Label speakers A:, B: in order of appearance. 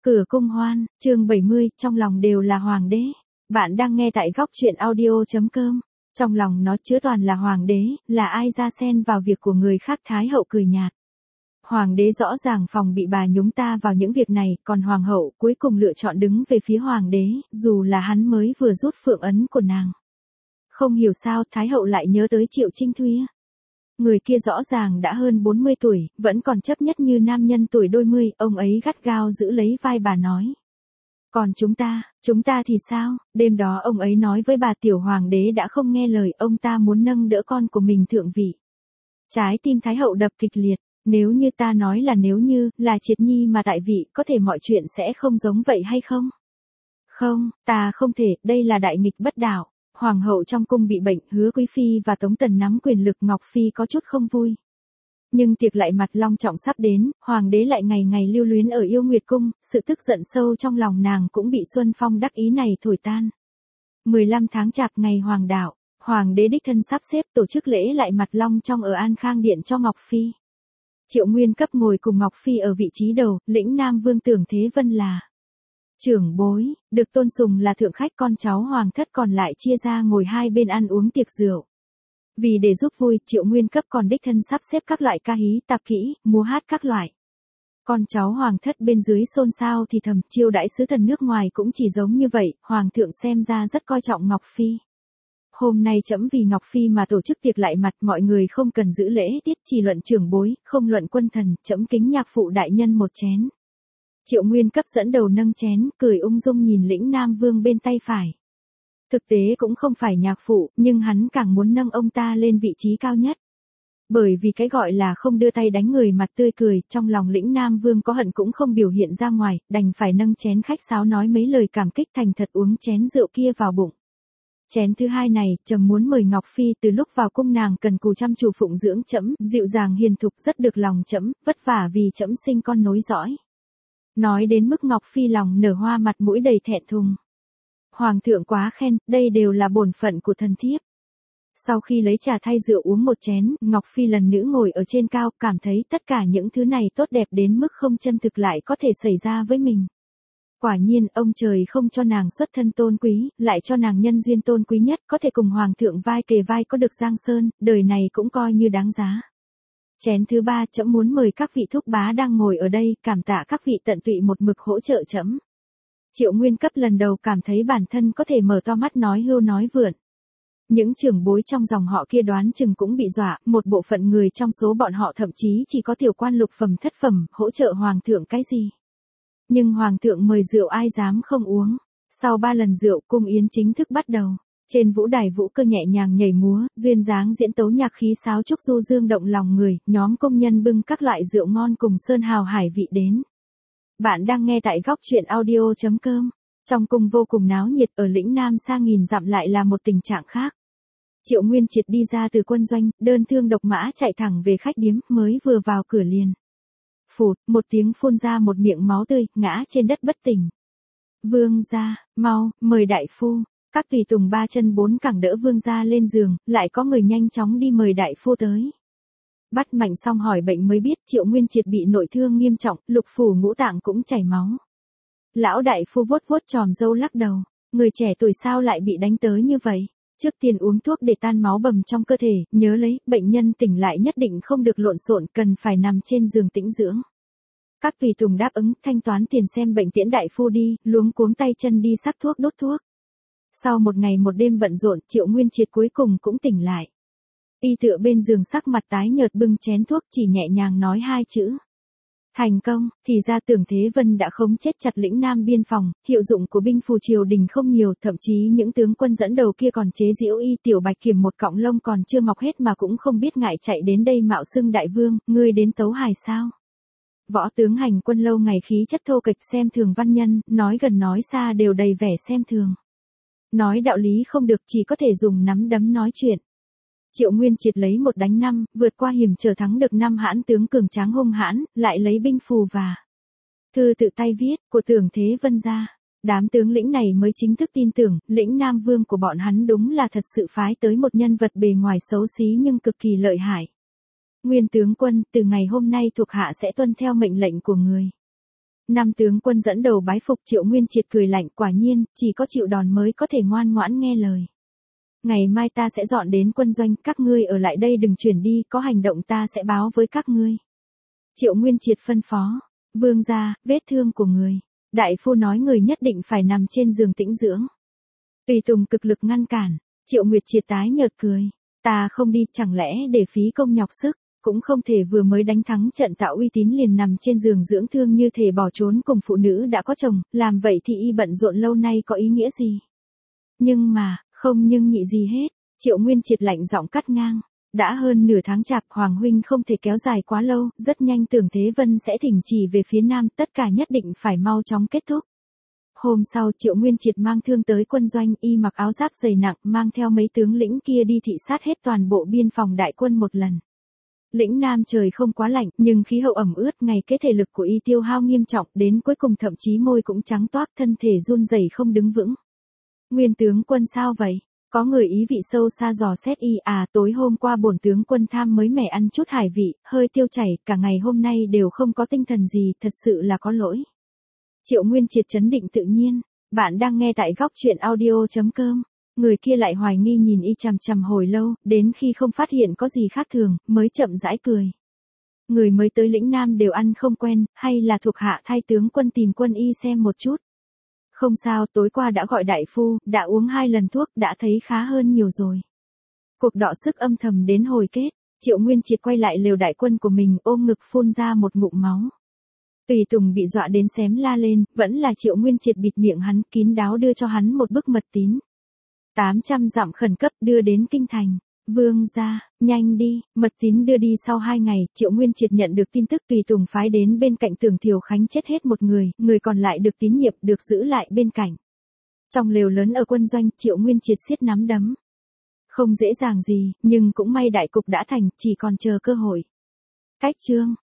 A: Cửa cung hoan, chương 70, trong lòng đều là hoàng đế. Bạn đang nghe tại góc truyện audio.com. Trong lòng nó chứa toàn là hoàng đế, là ai ra xen vào việc của người khác. Thái hậu cười nhạt. Hoàng đế rõ ràng phòng bị bà nhúng ta vào những việc này, còn hoàng hậu cuối cùng lựa chọn đứng về phía hoàng đế, dù là hắn mới vừa rút phượng ấn của nàng. Không hiểu sao Thái hậu lại nhớ tới Triệu Trinh Thúy. Người kia rõ ràng đã hơn 40 tuổi, vẫn còn chấp nhất như nam nhân tuổi đôi mươi, ông ấy gắt gao giữ lấy vai bà nói. Còn chúng ta thì sao? Đêm đó ông ấy nói với bà tiểu hoàng đế đã không nghe lời, ông ta muốn nâng đỡ con của mình thượng vị. Trái tim Thái hậu đập kịch liệt, nếu như ta nói là Triệt Nhi mà tại vị, có thể mọi chuyện sẽ không giống vậy hay không? Không, ta không thể, đây là đại nghịch bất đạo. Hoàng hậu trong cung bị bệnh, Hứa Quý Phi và Tống Tần nắm quyền lực, Ngọc Phi có chút không vui. Nhưng tiệc lại mặt long trọng sắp đến, hoàng đế lại ngày ngày lưu luyến ở Yêu Nguyệt Cung, sự tức giận sâu trong lòng nàng cũng bị Xuân Phong đắc ý này thổi tan. 15 tháng Chạp ngày hoàng đạo, hoàng đế đích thân sắp xếp tổ chức lễ lại mặt long trong ở An Khang Điện cho Ngọc Phi. Triệu Nguyên Cấp ngồi cùng Ngọc Phi ở vị trí đầu, lĩnh Nam Vương Tưởng Thế Vân là trưởng bối, được tôn sùng là thượng khách, con cháu hoàng thất còn lại chia ra ngồi hai bên ăn uống tiệc rượu. Vì để giúp vui, Triệu Nguyên Cấp còn đích thân sắp xếp các loại ca hí, tạp kỹ, múa hát các loại. Con cháu hoàng thất bên dưới xôn xao thì thầm, chiêu đãi sứ thần nước ngoài cũng chỉ giống như vậy, hoàng thượng xem ra rất coi trọng Ngọc Phi. Hôm nay trẫm vì Ngọc Phi mà tổ chức tiệc lại mặt, mọi người không cần giữ lễ tiết, chỉ luận trưởng bối, không luận quân thần, trẫm kính nhạc phụ đại nhân một chén. Triệu Nguyên Cấp dẫn đầu nâng chén, cười ung dung nhìn lĩnh Nam Vương bên tay phải. Thực tế cũng không phải nhạc phụ, nhưng hắn càng muốn nâng ông ta lên vị trí cao nhất. Bởi vì cái gọi là không đưa tay đánh người mặt tươi cười, trong lòng lĩnh Nam Vương có hận cũng không biểu hiện ra ngoài, đành phải nâng chén khách sáo nói mấy lời cảm kích, thành thật uống chén rượu kia vào bụng. Chén thứ hai này, trẫm muốn mời Ngọc Phi, từ lúc vào cung nàng cần cù chăm chủ phụng dưỡng trẫm, dịu dàng hiền thục, rất được lòng trẫm, vất vả vì trẫm sinh con nối dõi. Nói đến mức Ngọc Phi lòng nở hoa, mặt mũi đầy thẹn thùng. Hoàng thượng quá khen, đây đều là bổn phận của thần thiếp. Sau khi lấy trà thay rượu uống một chén, Ngọc Phi lần nữa ngồi ở trên cao, cảm thấy tất cả những thứ này tốt đẹp đến mức không chân thực lại có thể xảy ra với mình. Quả nhiên, ông trời không cho nàng xuất thân tôn quý, lại cho nàng nhân duyên tôn quý nhất, có thể cùng hoàng thượng vai kề vai có được Giang Sơn, đời này cũng coi như đáng giá. Chén thứ ba, trẫm muốn mời các vị thúc bá đang ngồi ở đây, cảm tạ các vị tận tụy một mực hỗ trợ trẫm. Triệu Nguyên Cấp lần đầu cảm thấy bản thân có thể mở to mắt nói hưu nói vượn. Những trưởng bối trong dòng họ kia đoán chừng cũng bị dọa, một bộ phận người trong số bọn họ thậm chí chỉ có tiểu quan lục phẩm thất phẩm, hỗ trợ hoàng thượng cái gì. Nhưng hoàng thượng mời rượu ai dám không uống. Sau 3 lần rượu, cung yến chính thức bắt đầu. Trên vũ đài Vũ Cơ nhẹ nhàng nhảy múa, duyên dáng diễn tấu nhạc khí sáo trúc du dương động lòng người, nhóm công nhân bưng các loại rượu ngon cùng sơn hào hải vị đến. Bạn đang nghe tại góc truyện audio.com. Trong cung vô cùng náo nhiệt, ở lĩnh Nam xa nghìn dặm lại là một tình trạng khác. Triệu Nguyên Triệt đi ra từ quân doanh, đơn thương độc mã chạy thẳng về khách điếm, mới vừa vào cửa liền. Phụt, một tiếng phun ra một miệng máu tươi, ngã trên đất bất tỉnh. Vương gia, mau, mời đại phu. Các tùy tùng 3 chân 4 cẳng đỡ vương gia lên giường, lại có người nhanh chóng đi mời đại phu tới. Bắt mạch xong hỏi bệnh mới biết Triệu Nguyên Triệt bị nội thương nghiêm trọng, lục phủ ngũ tạng cũng chảy máu. Lão đại phu vuốt vuốt tròm râu lắc đầu, người trẻ tuổi sao lại bị đánh tới như vậy? Trước tiên uống thuốc để tan máu bầm trong cơ thể, nhớ lấy, bệnh nhân tỉnh lại nhất định không được lộn xộn, cần phải nằm trên giường tĩnh dưỡng. Các tùy tùng đáp ứng, thanh toán tiền xem bệnh tiễn đại phu đi, luống cuống tay chân đi sắc thuốc đốt thuốc. Sau một ngày một đêm bận rộn, Triệu Nguyên Triệt cuối cùng cũng tỉnh lại. Y tựa bên giường sắc mặt tái nhợt bưng chén thuốc, chỉ nhẹ nhàng nói 2 chữ. Thành công. Thì ra Tưởng Thế Vân đã khống chết chặt lĩnh Nam biên phòng, hiệu dụng của binh phù triều đình không nhiều, thậm chí những tướng quân dẫn đầu kia còn chế giễu y. Tiểu Bạch Kiểm một cọng lông còn chưa mọc hết mà cũng không biết ngại chạy đến đây mạo xưng đại vương, ngươi đến tấu hài sao? Võ tướng hành quân lâu ngày khí chất thô kệch, xem thường văn nhân, nói gần nói xa đều đầy vẻ xem thường. Nói đạo lý không được, chỉ có thể dùng nắm đấm nói chuyện. Triệu Nguyên Triệt lấy 1 đánh 5, vượt qua hiểm trở thắng được 5 hãn tướng cường tráng hung hãn, lại lấy binh phù và thư tự tay viết của Tưởng Thế Vân ra. Đám tướng lĩnh này mới chính thức tin tưởng, lĩnh Nam Vương của bọn hắn đúng là thật sự phái tới một nhân vật bề ngoài xấu xí nhưng cực kỳ lợi hại. Nguyên tướng quân, từ ngày hôm nay thuộc hạ sẽ tuân theo mệnh lệnh của người. Năm tướng quân dẫn đầu bái phục. Triệu Nguyên Triệt cười lạnh, quả nhiên, chỉ có chịu đòn mới có thể ngoan ngoãn nghe lời. Ngày mai ta sẽ dọn đến quân doanh, các ngươi ở lại đây đừng chuyển đi, có hành động ta sẽ báo với các ngươi. Triệu Nguyên Triệt phân phó, vương gia, vết thương của người. Đại phu nói người nhất định phải nằm trên giường tĩnh dưỡng. Tùy tùng cực lực ngăn cản, Triệu Nguyệt Triệt tái nhợt cười. Ta không đi, chẳng lẽ để phí công nhọc sức, cũng không thể vừa mới đánh thắng trận tạo uy tín liền nằm trên giường dưỡng thương như thể bỏ trốn cùng phụ nữ đã có chồng, làm vậy thì y bận rộn lâu nay có ý nghĩa gì? Nhưng mà, không nhưng nhị gì hết, Triệu Nguyên Triệt lạnh giọng cắt ngang. Đã hơn nửa tháng chạp, Hoàng huynh không thể kéo dài quá lâu, rất nhanh Tưởng Thế Vân sẽ thỉnh chỉ về phía nam, tất cả nhất định phải mau chóng kết thúc. Hôm sau Triệu Nguyên Triệt mang thương tới quân doanh, y mặc áo giáp dày nặng, mang theo mấy tướng lĩnh kia đi thị sát hết toàn bộ biên phòng đại quân một lần. Lĩnh Nam trời không quá lạnh, nhưng khí hậu ẩm ướt, ngày kế thể lực của y tiêu hao nghiêm trọng, đến cuối cùng thậm chí môi cũng trắng toát, thân thể run rẩy không đứng vững. Nguyên tướng quân sao vậy? Có người ý vị sâu xa dò xét y. Tối hôm qua bổn tướng quân tham mới mẻ ăn chút hải vị, hơi tiêu chảy, cả ngày hôm nay đều không có tinh thần gì, thật sự là có lỗi. Triệu Nguyên Triệt trấn định tự nhiên, bạn đang nghe tại góc truyện audio.com. Người kia lại hoài nghi nhìn y chằm chằm hồi lâu, đến khi không phát hiện có gì khác thường, mới chậm rãi cười. Người mới tới lĩnh Nam đều ăn không quen, hay là thuộc hạ thay tướng quân tìm quân y xem một chút. Không sao, tối qua đã gọi đại phu, đã uống 2 lần thuốc, đã thấy khá hơn nhiều rồi. Cuộc đọ sức âm thầm đến hồi kết, Triệu Nguyên Triệt quay lại lều đại quân của mình, ôm ngực phun ra một ngụm máu. Tùy tùng bị dọa đến xém la lên, vẫn là Triệu Nguyên Triệt bịt miệng hắn, kín đáo đưa cho hắn một bức mật tín. 800 dặm khẩn cấp đưa đến kinh thành. Vương gia, nhanh đi. Mật tín đưa đi sau 2 ngày, Triệu Nguyên Triệt nhận được tin tức tùy tùng phái đến bên cạnh Tưởng Thiều Khánh chết hết một người còn lại được tín nhiệm được giữ lại bên cạnh. Trong lều lớn ở quân doanh, Triệu Nguyên Triệt siết nắm đấm. Không dễ dàng gì, nhưng cũng may đại cục đã thành, chỉ còn chờ cơ hội. Cách chương